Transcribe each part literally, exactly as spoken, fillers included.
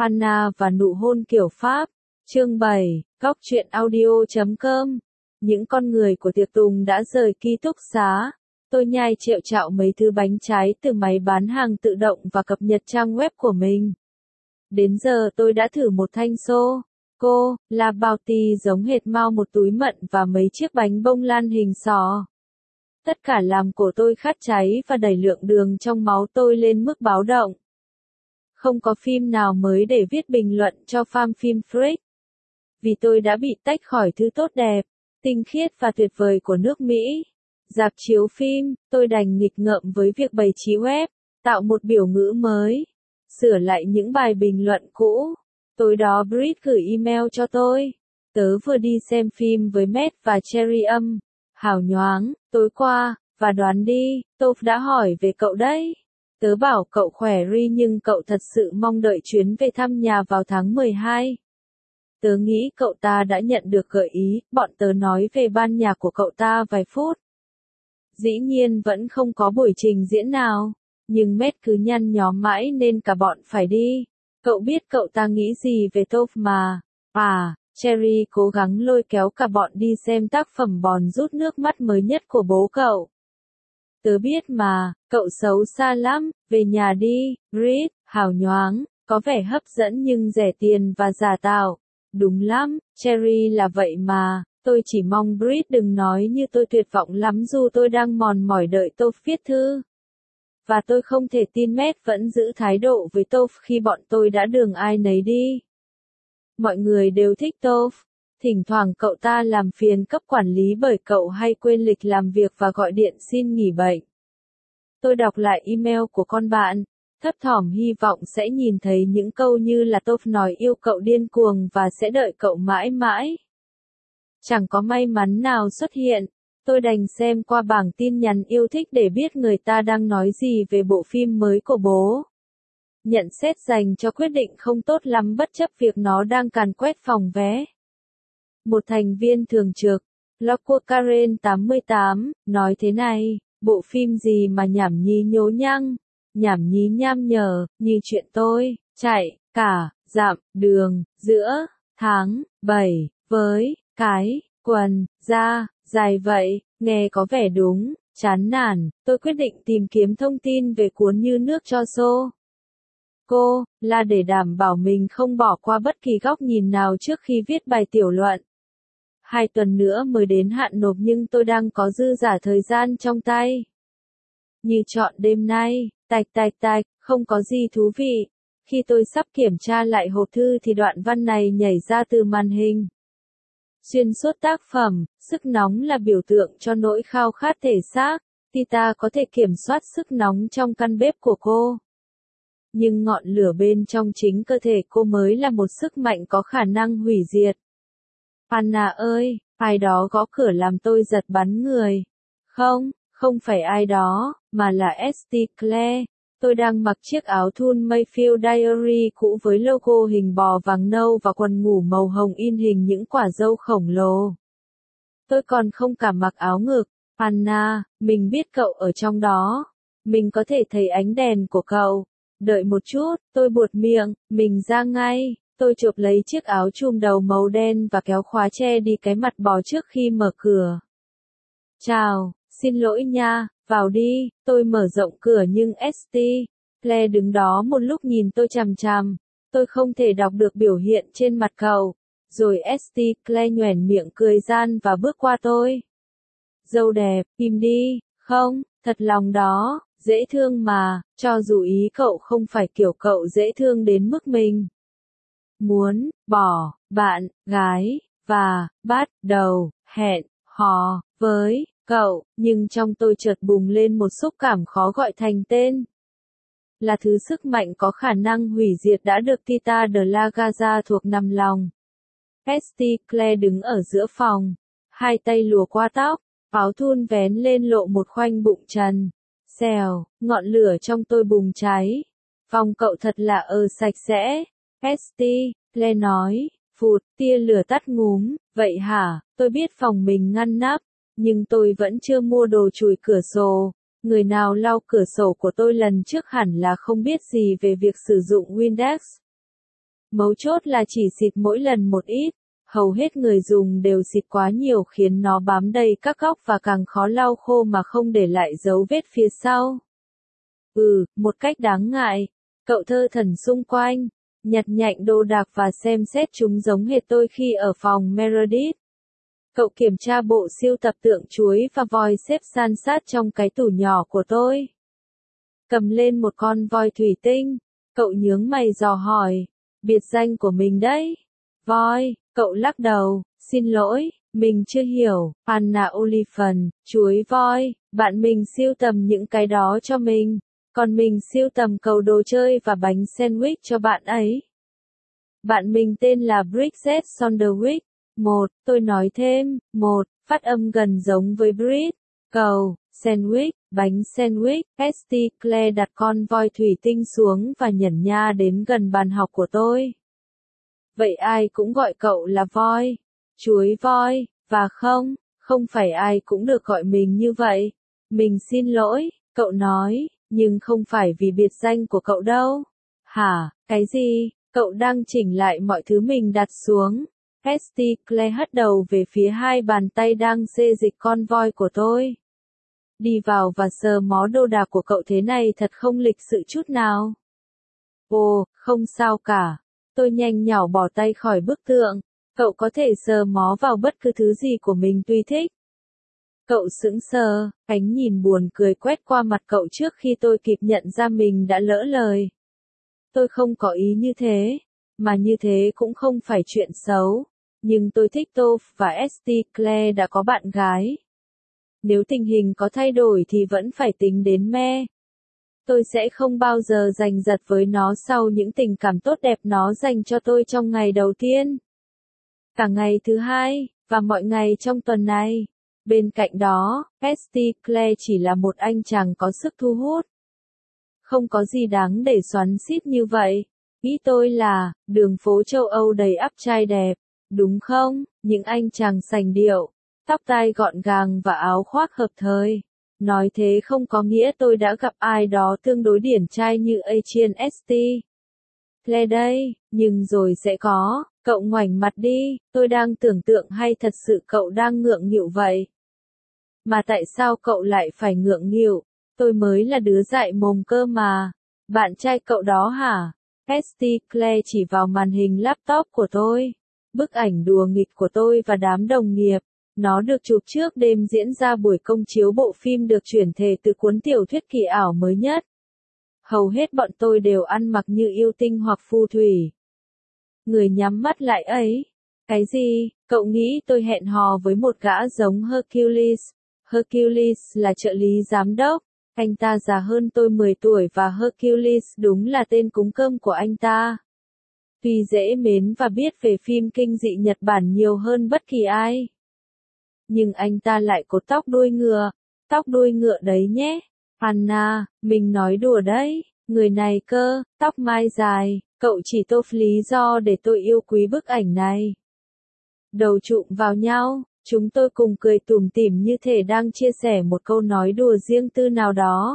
Anna và nụ hôn kiểu Pháp. Chương bảy, góc truyện audio chấm com. Những con người của tiệc tùng đã rời ký túc xá. Tôi nhai triệu chạo mấy thứ bánh trái từ máy bán hàng tự động và cập nhật trang web của mình. Đến giờ tôi đã thử một thanh xô. Cô, là Bounty giống hệt mau một túi mận và mấy chiếc bánh bông lan hình sò. Tất cả làm cổ tôi khát cháy và đẩy lượng đường trong máu tôi lên mức báo động. Không có phim nào mới để viết bình luận cho Farm Film Freak. Vì tôi đã bị tách khỏi thứ tốt đẹp, tinh khiết và tuyệt vời của nước Mỹ. Rạp chiếu phim, tôi đành nghịch ngợm với việc bày trí web, tạo một biểu ngữ mới, sửa lại những bài bình luận cũ. Tối đó Brit gửi email cho tôi. Tớ vừa đi xem phim với Matt và Cherry âm. Hào nhoáng, tối qua, và đoán đi, tôi đã hỏi về cậu đấy. Tớ bảo cậu khỏe ri nhưng cậu thật sự mong đợi chuyến về thăm nhà vào tháng mười hai. Tớ nghĩ cậu ta đã nhận được gợi ý, bọn tớ nói về ban nhạc của cậu ta vài phút. Dĩ nhiên vẫn không có buổi trình diễn nào, nhưng Matt cứ nhăn nhó mãi nên cả bọn phải đi. Cậu biết cậu ta nghĩ gì về Toph mà. À, Cherry cố gắng lôi kéo cả bọn đi xem tác phẩm bòn rút nước mắt mới nhất của bố cậu. Tớ biết mà, cậu xấu xa lắm, về nhà đi, Brit, hào nhoáng, có vẻ hấp dẫn nhưng rẻ tiền và giả tạo. Đúng lắm, Cherry là vậy mà, tôi chỉ mong Brit đừng nói như tôi tuyệt vọng lắm dù tôi đang mòn mỏi đợi Toph viết thư. Và tôi không thể tin Matt vẫn giữ thái độ với Toph khi bọn tôi đã đường ai nấy đi. Mọi người đều thích Toph. Thỉnh thoảng cậu ta làm phiền cấp quản lý bởi cậu hay quên lịch làm việc và gọi điện xin nghỉ bệnh. Tôi đọc lại email của con bạn, thấp thỏm hy vọng sẽ nhìn thấy những câu như là Toph nói yêu cậu điên cuồng và sẽ đợi cậu mãi mãi. Chẳng có may mắn nào xuất hiện. Tôi đành xem qua bảng tin nhắn yêu thích để biết người ta đang nói gì về bộ phim mới của bố. Nhận xét dành cho quyết định không tốt lắm bất chấp việc nó đang càn quét phòng vé. Một thành viên thường trực, Lockwood Karen tám mươi tám, nói thế này, bộ phim gì mà nhảm nhí nhố nhăng, nhảm nhí nham nhở, như chuyện tôi, chạy, cả, dặm, đường, giữa, tháng, bảy, với, cái, quần, da, dài vậy, nghe có vẻ đúng, chán nản, tôi quyết định tìm kiếm thông tin về cuốn Như nước cho xô. Cô, là để đảm bảo mình không bỏ qua bất kỳ góc nhìn nào trước khi viết bài tiểu luận. Hai tuần nữa mới đến hạn nộp nhưng tôi đang có dư giả thời gian trong tay. Như chọn đêm nay, tạch tạch tạch, không có gì thú vị. Khi tôi sắp kiểm tra lại hộp thư thì đoạn văn này nhảy ra từ màn hình. Xuyên suốt tác phẩm, sức nóng là biểu tượng cho nỗi khao khát thể xác. Tita có thể kiểm soát sức nóng trong căn bếp của cô. Nhưng ngọn lửa bên trong chính cơ thể cô mới là một sức mạnh có khả năng hủy diệt. Anna ơi, ai đó gõ cửa làm tôi giật bắn người. Không, không phải ai đó, mà là Esty Claire. Tôi đang mặc chiếc áo thun Mayfield Diary cũ với logo hình bò vàng nâu và quần ngủ màu hồng in hình những quả dâu khổng lồ. Tôi còn không cả mặc áo ngực. Anna, mình biết cậu ở trong đó. Mình có thể thấy ánh đèn của cậu. Đợi một chút, tôi buột miệng, mình ra ngay. Tôi chộp lấy chiếc áo chùm đầu màu đen và kéo khóa che đi cái mặt bò trước khi mở cửa. Chào, xin lỗi nha, vào đi. Tôi mở rộng cửa nhưng Esty Claire đứng đó một lúc nhìn tôi chằm chằm. Tôi không thể đọc được biểu hiện trên mặt cậu. Rồi Esty Claire nhoẻn miệng cười gian và bước qua tôi. Dâu đẹp, im đi, không, thật lòng đó, dễ thương mà, cho dù ý cậu không phải kiểu cậu dễ thương đến mức mình muốn bỏ bạn gái và bắt đầu hẹn hò với cậu, nhưng trong tôi chợt bùng lên một xúc cảm khó gọi thành tên. Là thứ sức mạnh có khả năng hủy diệt đã được Tita de la Garza thuộc nằm lòng. Esty Claire đứng ở giữa phòng, hai tay lùa qua tóc, áo thun vén lên lộ một khoanh bụng trần. Xèo, ngọn lửa trong tôi bùng cháy. Phòng cậu thật là ờ sạch sẽ. Esty Claire nói, phụt, tia lửa tắt ngúm, vậy hả, tôi biết phòng mình ngăn nắp, nhưng tôi vẫn chưa mua đồ chùi cửa sổ. Người nào lau cửa sổ của tôi lần trước hẳn là không biết gì về việc sử dụng Windex. Mấu chốt là chỉ xịt mỗi lần một ít. Hầu hết người dùng đều xịt quá nhiều khiến nó bám đầy các góc và càng khó lau khô mà không để lại dấu vết phía sau. Ừ, một cách đáng ngại. Cậu thơ thẩn xung quanh, nhặt nhạnh đồ đạc và xem xét chúng giống hệt tôi khi ở phòng Meredith. Cậu kiểm tra bộ sưu tập tượng chuối và voi xếp san sát trong cái tủ nhỏ của tôi. Cầm lên một con voi thủy tinh, cậu nhướng mày dò hỏi, biệt danh của mình đấy. Voi, cậu lắc đầu, xin lỗi, mình chưa hiểu. Anna Oliphant, chuối voi, bạn mình sưu tầm những cái đó cho mình, còn mình sưu tầm cầu đồ chơi và bánh sandwich cho bạn ấy. Bạn mình tên là Bridget Sonderwick. Một, tôi nói thêm, một, phát âm gần giống với Brit, cầu, sandwich, bánh sandwich. Esty Claire đặt con voi thủy tinh xuống và nhẩn nha đến gần bàn học của tôi. Vậy ai cũng gọi cậu là voi, chuối voi, và không, không phải ai cũng được gọi mình như vậy. Mình xin lỗi, cậu nói, nhưng không phải vì biệt danh của cậu đâu. Hả, cái gì? Cậu đang chỉnh lại mọi thứ mình đặt xuống. Esty Claire hất đầu về phía hai bàn tay đang xê dịch con voi của tôi. Đi vào và sờ mó đồ đạc của cậu thế này thật không lịch sự chút nào. Ồ, không sao cả. Tôi nhanh nhảu bỏ tay khỏi bức tượng. Cậu có thể sờ mó vào bất cứ thứ gì của mình tùy thích. Cậu sững sờ, ánh nhìn buồn cười quét qua mặt cậu trước khi tôi kịp nhận ra mình đã lỡ lời. Tôi không có ý như thế, mà như thế cũng không phải chuyện xấu. Nhưng tôi thích Toph và Esty Claire đã có bạn gái. Nếu tình hình có thay đổi thì vẫn phải tính đến me. Tôi sẽ không bao giờ giành giật với nó sau những tình cảm tốt đẹp nó dành cho tôi trong ngày đầu tiên. Cả ngày thứ hai, và mọi ngày trong tuần này. Bên cạnh đó, Esty Claire chỉ là một anh chàng có sức thu hút. Không có gì đáng để xoắn xít như vậy. Ý tôi là, đường phố châu Âu đầy ắp trai đẹp, đúng không? Những anh chàng sành điệu, tóc tai gọn gàng và áo khoác hợp thời. Nói thế không có nghĩa tôi đã gặp ai đó tương đối điển trai như Etienne Esty Claire đây, nhưng rồi sẽ có. Cậu ngoảnh mặt đi, tôi đang tưởng tượng hay thật sự cậu đang ngượng nghịu vậy? Mà tại sao cậu lại phải ngượng nghịu? Tôi mới là đứa dại mồm cơ mà. Bạn trai cậu đó hả? Esty Claire chỉ vào màn hình laptop của tôi. Bức ảnh đùa nghịch của tôi và đám đồng nghiệp. Nó được chụp trước đêm diễn ra buổi công chiếu bộ phim được chuyển thể từ cuốn tiểu thuyết kỳ ảo mới nhất. Hầu hết bọn tôi đều ăn mặc như yêu tinh hoặc phù thủy. Người nhắm mắt lại ấy. Cái gì? Cậu nghĩ tôi hẹn hò với một gã giống Hercules? Hercules là trợ lý giám đốc. Anh ta già hơn tôi mười tuổi và Hercules đúng là tên cúng cơm của anh ta. Tuy dễ mến và biết về phim kinh dị Nhật Bản nhiều hơn bất kỳ ai. Nhưng anh ta lại cột tóc đuôi ngựa. Tóc đuôi ngựa đấy nhé. Anna, mình nói đùa đấy. Người này cơ, tóc mai dài. Cậu chỉ tô lý do để tôi yêu quý bức ảnh này. Đầu chụm vào nhau, chúng tôi cùng cười tủm tỉm như thể đang chia sẻ một câu nói đùa riêng tư nào đó.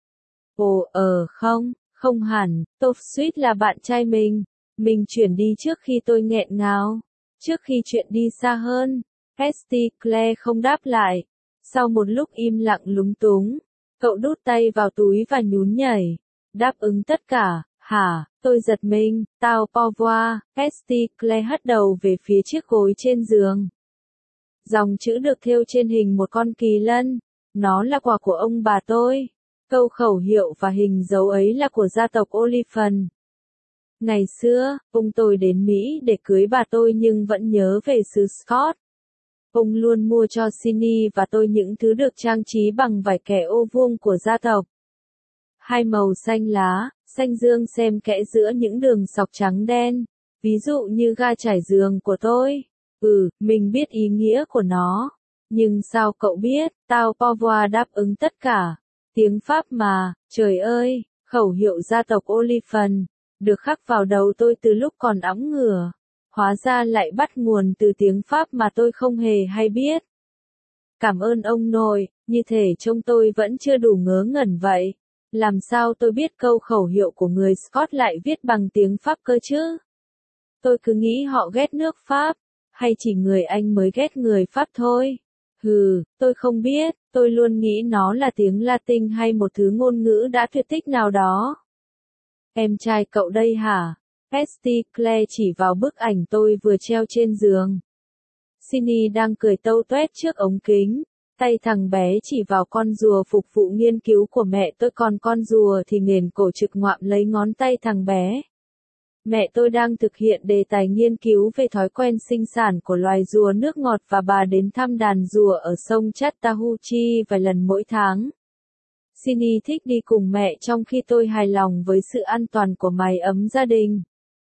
Ồ, ờ không, không hẳn, Toph suýt là bạn trai mình. Mình chuyển đi trước khi tôi nghẹn ngào. Trước khi chuyện đi xa hơn, Esty Claire không đáp lại. Sau một lúc im lặng lúng túng, cậu đút tay vào túi và nhún nhảy. Đáp ứng tất cả, hả? Tôi giật mình, tao Pauvoir. Esty Claire hất đầu về phía chiếc gối trên giường. Dòng chữ được thêu trên hình một con kỳ lân. Nó là quà của ông bà tôi. Câu khẩu hiệu và hình dấu ấy là của gia tộc Oliphant. Ngày xưa, ông tôi đến Mỹ để cưới bà tôi nhưng vẫn nhớ về xứ Scott. Ông luôn mua cho Cindy và tôi những thứ được trang trí bằng vải kẻ ô vuông của gia tộc. Hai màu xanh lá, xanh dương xen kẽ giữa những đường sọc trắng đen. Ví dụ như ga trải giường của tôi. Ừ, mình biết ý nghĩa của nó. Nhưng sao cậu biết, tao Pauvoir đáp ứng tất cả. Tiếng Pháp mà, trời ơi, khẩu hiệu gia tộc Oliphant, được khắc vào đầu tôi từ lúc còn óng ngửa. Hóa ra lại bắt nguồn từ tiếng Pháp mà tôi không hề hay biết. Cảm ơn ông nội, như thể trông tôi vẫn chưa đủ ngớ ngẩn vậy. Làm sao tôi biết câu khẩu hiệu của người Scott lại viết bằng tiếng Pháp cơ chứ? Tôi cứ nghĩ họ ghét nước Pháp, hay chỉ người Anh mới ghét người Pháp thôi. Hừ, tôi không biết, tôi luôn nghĩ nó là tiếng Latin hay một thứ ngôn ngữ đã tuyệt tích nào đó. Em trai cậu đây hả? Esty Claire chỉ vào bức ảnh tôi vừa treo trên giường. Cindy đang cười tâu tuét trước ống kính. Tay thằng bé chỉ vào con rùa phục vụ nghiên cứu của mẹ tôi, còn con rùa thì nghền cổ trực ngoạm lấy ngón tay thằng bé. Mẹ tôi đang thực hiện đề tài nghiên cứu về thói quen sinh sản của loài rùa nước ngọt và bà đến thăm đàn rùa ở sông Chattahoochee vài lần mỗi tháng. Cindy thích đi cùng mẹ trong khi tôi hài lòng với sự an toàn của mái ấm gia đình.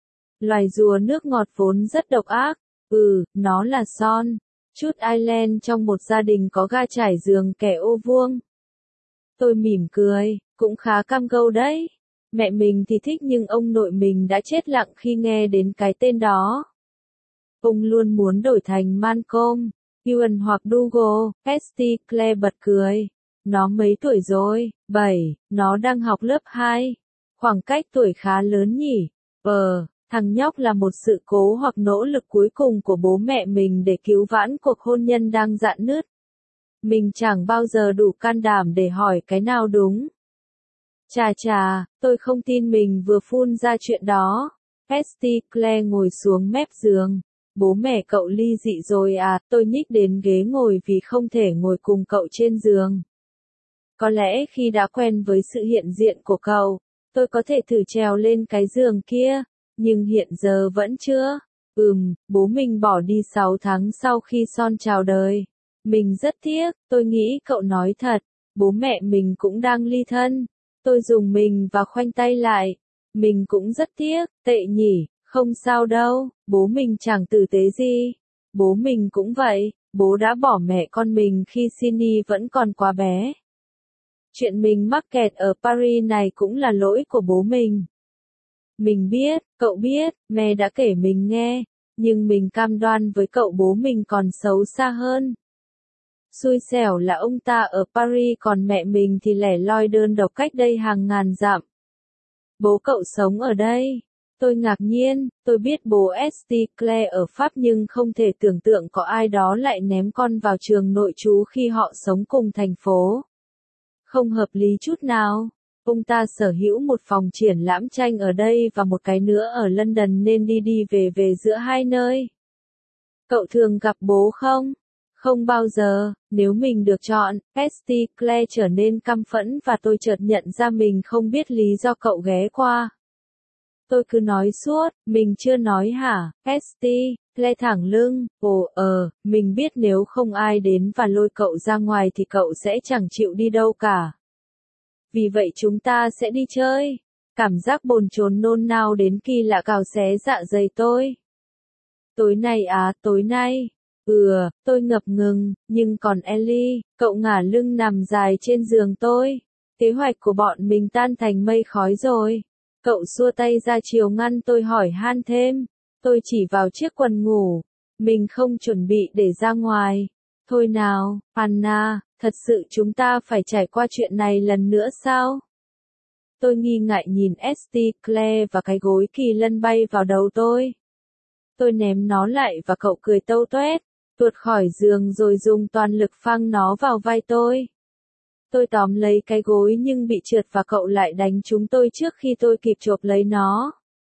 Loài rùa nước ngọt vốn rất độc ác. Ừ, nó là son. Chút Island trong một gia đình có ga trải giường kẻ ô vuông. Tôi mỉm cười, cũng khá cam go đấy. Mẹ mình thì thích nhưng ông nội mình đã chết lặng khi nghe đến cái tên đó. Ông luôn muốn đổi thành Malcolm, Ewan hoặc Dougal. Esty Claire bật cười. Nó mấy tuổi rồi? bảy, nó đang học lớp hai. Khoảng cách tuổi khá lớn nhỉ? Ờ, thằng nhóc là một sự cố hoặc nỗ lực cuối cùng của bố mẹ mình để cứu vãn cuộc hôn nhân đang rạn nứt. Mình chẳng bao giờ đủ can đảm để hỏi cái nào đúng. Chà chà, tôi không tin mình vừa phun ra chuyện đó. Esty Claire ngồi xuống mép giường. Bố mẹ cậu ly dị rồi à? Tôi nhích đến ghế ngồi vì không thể ngồi cùng cậu trên giường. Có lẽ khi đã quen với sự hiện diện của cậu, tôi có thể thử trèo lên cái giường kia, nhưng hiện giờ vẫn chưa. Ừm, bố mình bỏ đi sáu tháng sau khi Son chào đời. Mình rất tiếc, tôi nghĩ cậu nói thật, bố mẹ mình cũng đang ly thân. Tôi dùng mình và khoanh tay lại. Mình cũng rất tiếc, tệ nhỉ, không sao đâu, bố mình chẳng tử tế gì. Bố mình cũng vậy, bố đã bỏ mẹ con mình khi Cindy vẫn còn quá bé. Chuyện mình mắc kẹt ở Paris này cũng là lỗi của bố mình. Mình biết, cậu biết, mẹ đã kể mình nghe, nhưng mình cam đoan với cậu bố mình còn xấu xa hơn. Xui xẻo là ông ta ở Paris còn mẹ mình thì lẻ loi đơn độc cách đây hàng ngàn dặm. Bố cậu sống ở đây. Tôi ngạc nhiên, tôi biết bố Esty Claire ở Pháp nhưng không thể tưởng tượng có ai đó lại ném con vào trường nội trú khi họ sống cùng thành phố. Không hợp lý chút nào. Ông ta sở hữu một phòng triển lãm tranh ở đây và một cái nữa ở London nên đi đi về về giữa hai nơi. Cậu thường gặp bố không? Không bao giờ, nếu mình được chọn. Esty Claire trở nên căm phẫn và tôi chợt nhận ra mình không biết lý do cậu ghé qua. Tôi cứ nói suốt, mình chưa nói hả? Esty Claire thẳng lưng, ồ ờ, mình biết nếu không ai đến và lôi cậu ra ngoài thì cậu sẽ chẳng chịu đi đâu cả. Vì vậy chúng ta sẽ đi chơi. Cảm giác bồn chồn nôn nao đến kỳ lạ cào xé dạ dày tôi. Tối nay á, tối nay. Ừ, tôi ngập ngừng, nhưng còn Ellie, cậu ngả lưng nằm dài trên giường tôi. Kế hoạch của bọn mình tan thành mây khói rồi. Cậu xua tay ra chiều ngăn tôi hỏi han thêm. Tôi chỉ vào chiếc quần ngủ. Mình không chuẩn bị để ra ngoài. Thôi nào, Anna, thật sự chúng ta phải trải qua chuyện này lần nữa sao? Tôi nghi ngại nhìn Esty Claire và cái gối kỳ lân bay vào đầu tôi. Tôi ném nó lại và cậu cười tâu tuét, tuột khỏi giường rồi dùng toàn lực phang nó vào vai tôi. Tôi tóm lấy cái gối nhưng bị trượt và cậu lại đánh trúng tôi trước khi tôi kịp chộp lấy nó.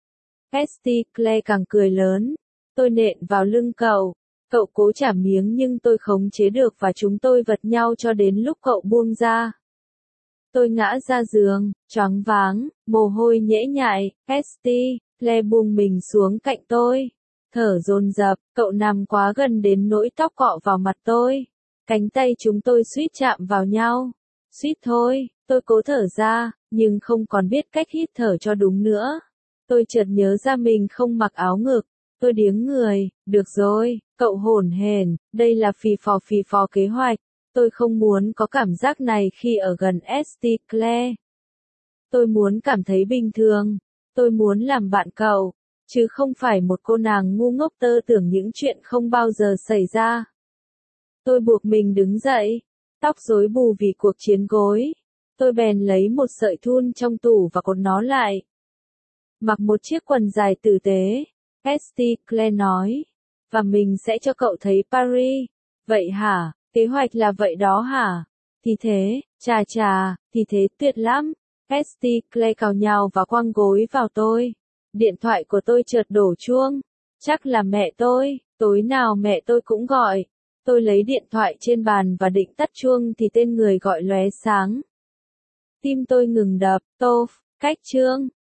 Esty Claire càng cười lớn. Tôi nện vào lưng cậu. Cậu cố trả miếng nhưng tôi khống chế được và chúng tôi vật nhau cho đến lúc cậu buông ra. Tôi ngã ra giường, choáng váng, mồ hôi nhễ nhại. Esty Claire buông mình xuống cạnh tôi. Thở dồn dập, cậu nằm quá gần đến nỗi tóc cọ vào mặt tôi. Cánh tay chúng tôi suýt chạm vào nhau. Suýt thôi, tôi cố thở ra, nhưng không còn biết cách hít thở cho đúng nữa. Tôi chợt nhớ ra mình không mặc áo ngực. Tôi điếng người, được rồi, cậu hổn hển, đây là phì phò phì phò kế hoạch. Tôi không muốn có cảm giác này khi ở gần Esty Claire. Tôi muốn cảm thấy bình thường. Tôi muốn làm bạn cậu, chứ không phải một cô nàng ngu ngốc tơ tưởng những chuyện không bao giờ xảy ra. Tôi buộc mình đứng dậy, tóc rối bù vì cuộc chiến gối. Tôi bèn lấy một sợi thun trong tủ và cột nó lại. Mặc một chiếc quần dài tử tế. Esticle nói. Và mình sẽ cho cậu thấy Paris. Vậy hả? Kế hoạch là vậy đó hả? Thì thế, chà chà, thì thế tuyệt lắm. Esticle cào nhào và quăng gối vào tôi. Điện thoại của tôi chợt đổ chuông. Chắc là mẹ tôi, tối nào mẹ tôi cũng gọi. Tôi lấy điện thoại trên bàn và định tắt chuông thì tên người gọi lóe sáng. Tim tôi ngừng đập, Toph, cách chương.